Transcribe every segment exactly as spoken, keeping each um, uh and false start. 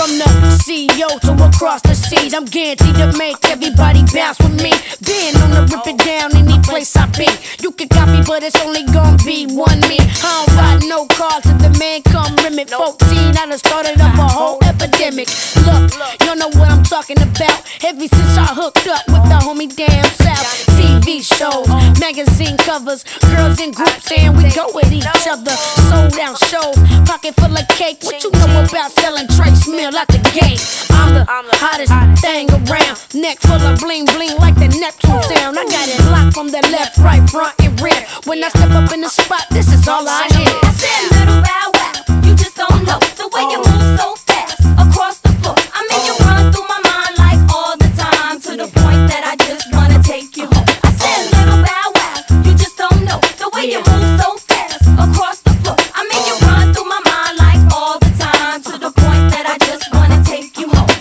From the C E O to across the seas, I'm guaranteed to make everybody bounce with me. Being on the rip it down any place I be. You can copy, but it's only gonna be one me. I don't got no car to the man come limit. fourteen, I done started up a whole epidemic. Look, you know what I'm talking about. Ever since I hooked up with the homie down south. T V shows, magazine covers, girls in groups and we go with each other. Sold out shows, pocket full of cake. What you know about selling Trace Mill out the gate? I'm the hottest thing around. Neck full of bling bling like the Neptune sound. I got it locked from the left, right, front, and rear. When I step up in the spot, this is all I hear. I said, little bow wow, you just don't know the way you move so fast across the floor. I mean, you run through my mind like all the time, to the point that I just wanna take you home. I said, little bow wow, you just don't know the way you move so fast across the floor. I mean, you run through my mind like all the time, to the point that I just wanna take you home.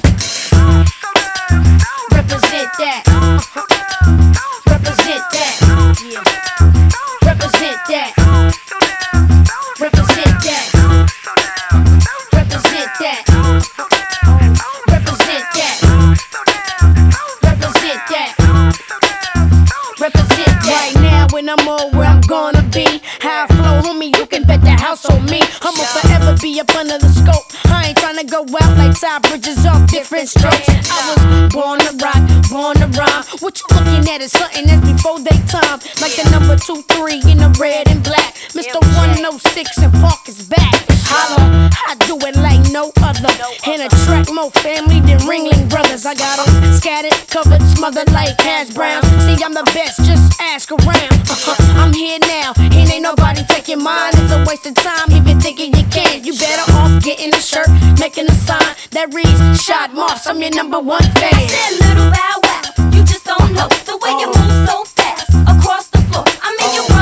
Represent that. Represent that. Yeah. Represent that. Represent that. Represent that. Represent that. Represent that. Represent that. Right now when I'm all where I'm gonna be, how I flow, homie, you can bet the house on me. I'ma forever be up under the scope. I ain't tryna go out like Ty Bridges off different strokes. I was born to rock, born to rhyme. What you looking at is something that's before they time. Like the number two three in the red and black. Mister one oh six and Park is back. Holla, I do it like no other. And attract more family than Ringling Brothers. I got them scattered, covered, smothered like hash browns. See, I'm the best, just ask around. Uh-huh. I'm here now, and ain't nobody taking mine. It's a waste of time, even thinking you can. You better off getting a shirt, making a sign that reads Shad Moss, I'm your number one fan. I said, little bow wow, you just don't know the way you move so fast across the floor. I mean, you